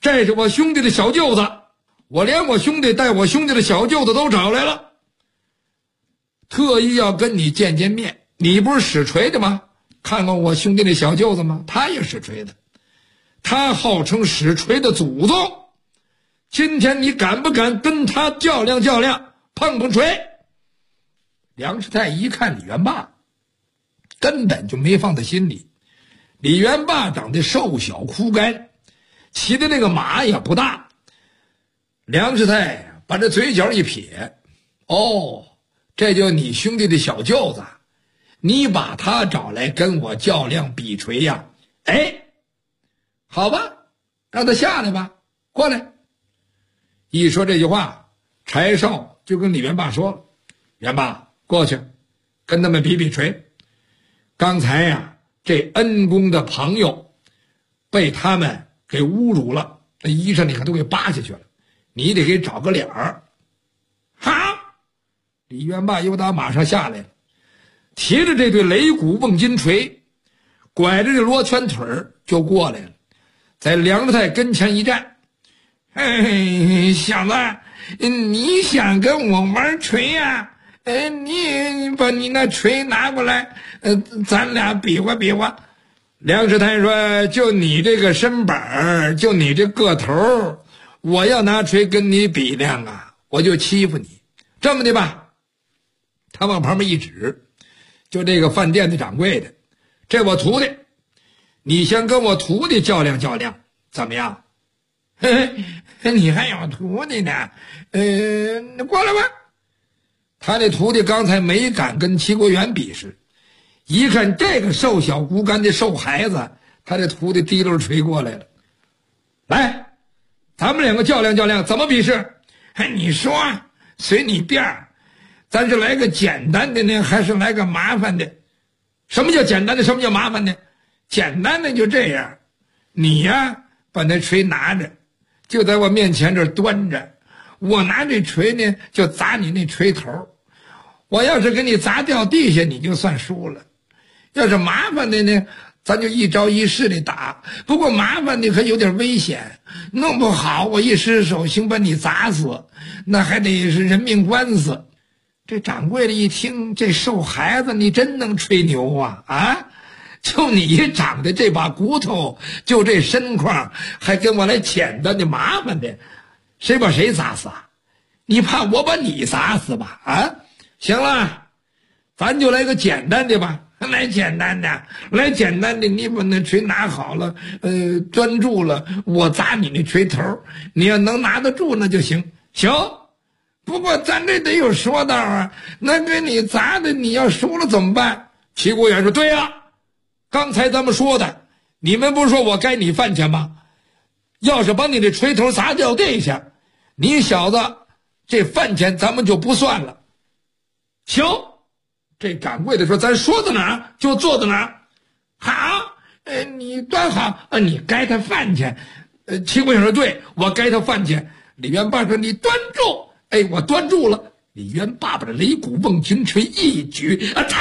这是我兄弟的小舅子，我连我兄弟带我兄弟的小舅子都找来了，特意要跟你见见面。你不是使锤的吗？看过我兄弟的小舅子吗？他也使锤的，他号称使锤的祖宗。今天你敢不敢跟他较量较量，碰碰锤？梁师太一看李元霸，根本就没放在心里。李元霸长得瘦小枯干，骑的那个马也不大。梁师太把这嘴角一撇，哦，这就你兄弟的小舅子，你把他找来跟我较量比锤呀？哎，好吧，让他下来吧，过来。一说这句话，柴少就跟李元霸说了：“元霸，过去，跟他们比比锤。刚才呀，这恩公的朋友被他们给侮辱了，那衣裳你看都给扒下去了，你得给找个脸儿。”好，李元霸又打马上下来了，提着这对擂鼓瓮金锤，拐着这罗圈腿就过来了，在梁师太跟前一站。哎，小子，你想跟我玩锤呀？你把你那锤拿过来，咱俩比划比划。梁师太说：“就你这个身板，就你这个头，我要拿锤跟你比量啊，我就欺负你。这么的吧。”他往旁边一指，就这个饭店的掌柜的，这我徒弟，你先跟我徒弟较量较量，怎么样？你还有徒弟呢？过来吧。他那徒弟刚才没敢跟齐国元比试，一看这个瘦小骨干的瘦孩子，他这徒弟提溜锤过来了。来，咱们两个较量较量，怎么比试？你说，随你便儿。咱是来个简单的呢，还是来个麻烦的？什么叫简单的？什么叫麻烦的？简单的就这样，你呀，把那锤拿着，就在我面前这端着，我拿这锤呢就砸你那锤头，我要是给你砸掉地下，你就算输了。要是麻烦的呢，咱就一招一式的打，不过麻烦的可有点危险，弄不好我一失手行把你砸死，那还得是人命官司。这掌柜的一听，这瘦孩子你真能吹牛啊！就你长的这把骨头，就这身况，还跟我来简单的麻烦的，谁把谁砸死啊？你怕我把你砸死吧？啊，行了，咱就来个简单的吧。来简单的，来简单的，你把那锤拿好了，端住了，我砸你那锤头，你要能拿得住那就行。行，不过咱这得有说道啊，那给你砸的，你要输了怎么办？齐国元说：“对呀。刚才咱们说的，你们不是说我该你饭钱吗？要是把你的锤头砸掉地下，你小子这饭钱咱们就不算了。”行，这掌柜的说：“咱说到哪儿就做到哪儿。”好，你端好，你该他饭钱。齐国元说：“对，我该他饭钱。”李元霸说：“你端住。”我端住了。李元霸把这擂鼓瓮金锤一举，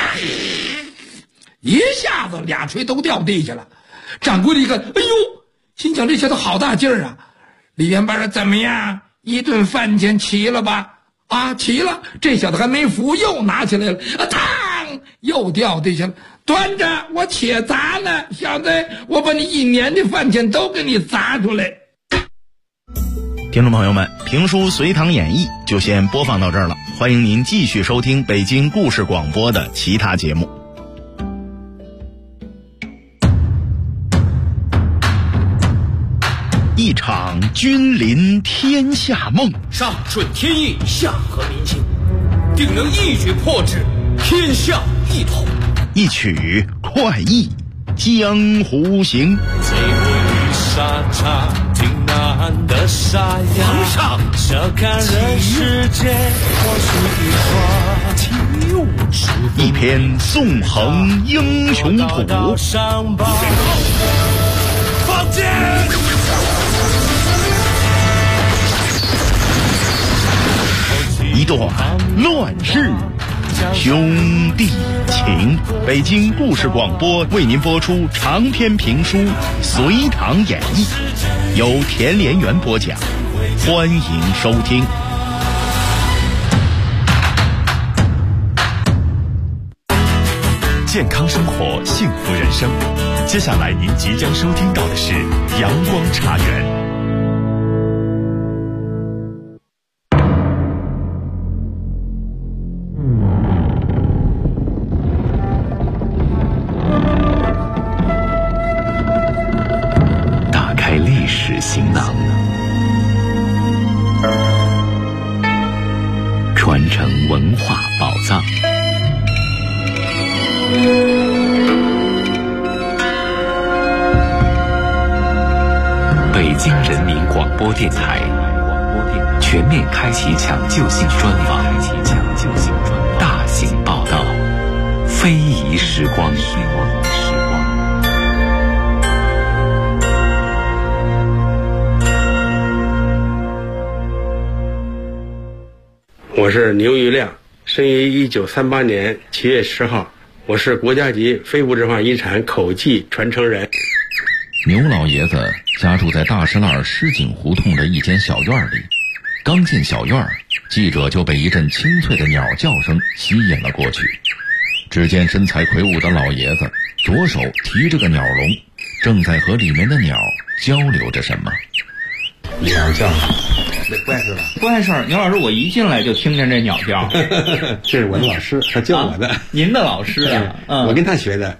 一下子俩锤都掉地下了。掌柜的一看，哎呦，心想这小子好大劲儿啊！李元霸说：“怎么样？一顿饭钱齐了吧？”啊，齐了。这小子还没服，又拿起来了，嘡，又掉地下了。端着，我且砸呢，小子，我把你一年的饭钱都给你砸出来。 听众朋友们，评书《隋唐演义》就先播放到这儿了，欢迎您继续收听北京故事广播的其他节目。一场君临天下梦， 上顺天意，下合民心，定能一举破之，天下一统。 一曲快意江湖行。 最会沙场挺难的沙哑， 皇上笑看人世间，或许一花一篇纵横英雄谱， 上报放箭。 一段乱世兄弟情。北京故事广播为您播出长篇评书《隋唐演义》，由田连元播讲，欢迎收听。 健康生活，幸福人生。接下来您即将收听到的是阳光茶园。打开历史行囊，传承文化宝藏。北京人民广播电台全面开启抢救性专访，大型报道，非遗时光。 我是牛玉亮，生于1938年7月10号，我是国家级非物质文化遗产口技传承人。 牛老爷子家住在大石栏狮井胡同的一间小院里，刚进小院，记者就被一阵清脆的鸟叫声吸引了过去。只见身材魁梧的老爷子左手提着个鸟笼，正在和里面的鸟交流着什么。 鸟叫，那不碍事吧？ 不碍事。牛老师，我一进来就听见这鸟叫。 这是我的老师，他教我的。 您的老师啊？ 我跟他学的。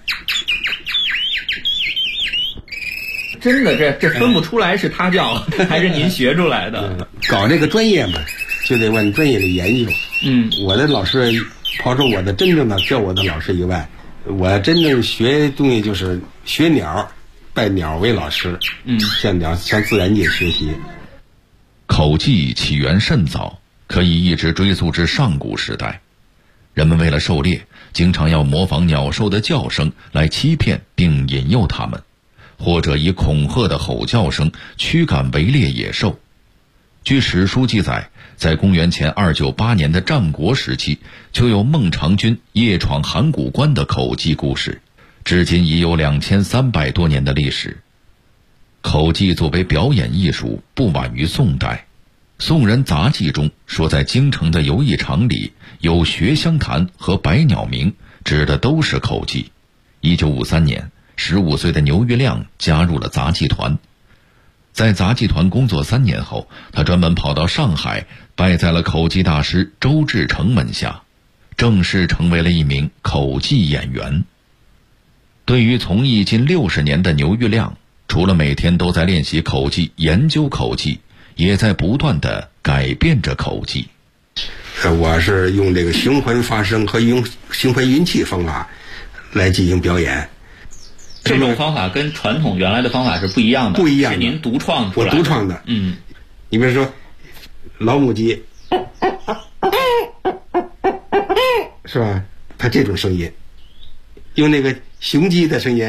真的，这分不出来是他教还是您学出来的。 搞这个专业嘛，就得往专业里研究。我的老师，抛出我的真正的教我的老师以外，我真正学东西就是学鸟，拜鸟为老师。向自然界学习。 口技起源甚早，可以一直追溯至上古时代。人们为了狩猎，经常要模仿鸟兽的叫声来欺骗并引诱它们，或者以恐吓的吼叫声驱赶围猎野兽。据史书记载，在公元前298年的战国时期，就有孟尝君夜闯函谷关的口技故事，至今已有2300多年的历史。口技作为表演艺术，不晚于宋代。宋人杂记中说，在京城的游艺场里有学香坛和百鸟鸣，指的都是口技。1953年，15岁的牛玉亮加入了杂技团。在杂技团工作3年后，他专门跑到上海，拜在了口技大师周志成门下，正式成为了一名口技演员。对于从艺近60年的牛玉亮，除了每天都在练习口技、研究口技，也在不断地改变着口技。 我是用这个循环发声和用循环运气方法来进行表演。 这种方法跟传统原来的方法是不一样的，是您独创出来的。 我独创的。你比如说老母鸡，是吧？它这种声音，用那个雄鸡的声音，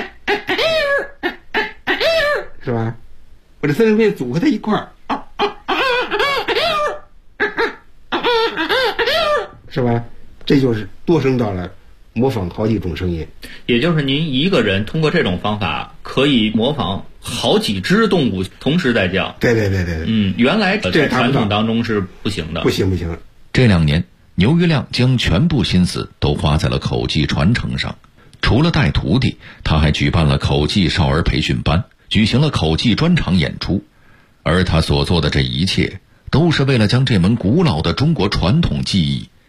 是吧？我这三声片组合在一块儿，是吧？这就是多声道了，模仿好几种声音。 也就是您一个人通过这种方法可以模仿好几只动物同时在叫。 对。 原来在传统当中是不行的。不行。 这2年，牛玉亮将全部心思都花在了口技传承上。除了带徒弟，他还举办了口技少儿培训班，举行了口技专场演出。而他所做的这一切，都是为了将这门古老的中国传统技艺